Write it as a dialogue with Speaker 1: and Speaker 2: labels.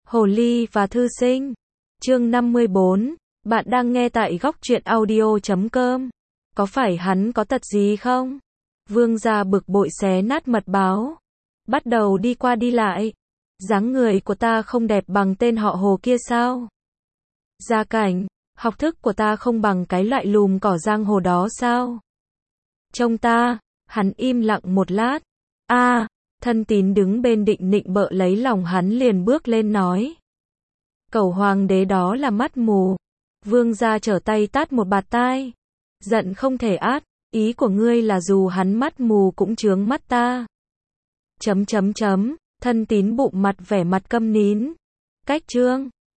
Speaker 1: Hồ ly và thư sinh. Chương 54. Bạn đang nghe tại góc truyện audio.com. Có phải hắn có tật gì không? Vương gia bực bội xé nát mật báo. Bắt đầu đi qua đi lại. Dáng người của ta không đẹp bằng tên họ Hồ kia sao? Gia Cảnh, học thức của ta không bằng cái loại lùm cỏ giang hồ đó sao? Trông ta, hắn im lặng một lát. Thân Tín đứng bên định nịnh bợ lấy lòng hắn liền bước lên nói. Cẩu hoàng đế đó là mắt mù. Vương gia trở tay tát một bạt tai. Giận không thể át, ý của ngươi là dù hắn mắt mù cũng chướng mắt ta. Thân Tín bụng mặt vẻ mặt câm nín. Cách chương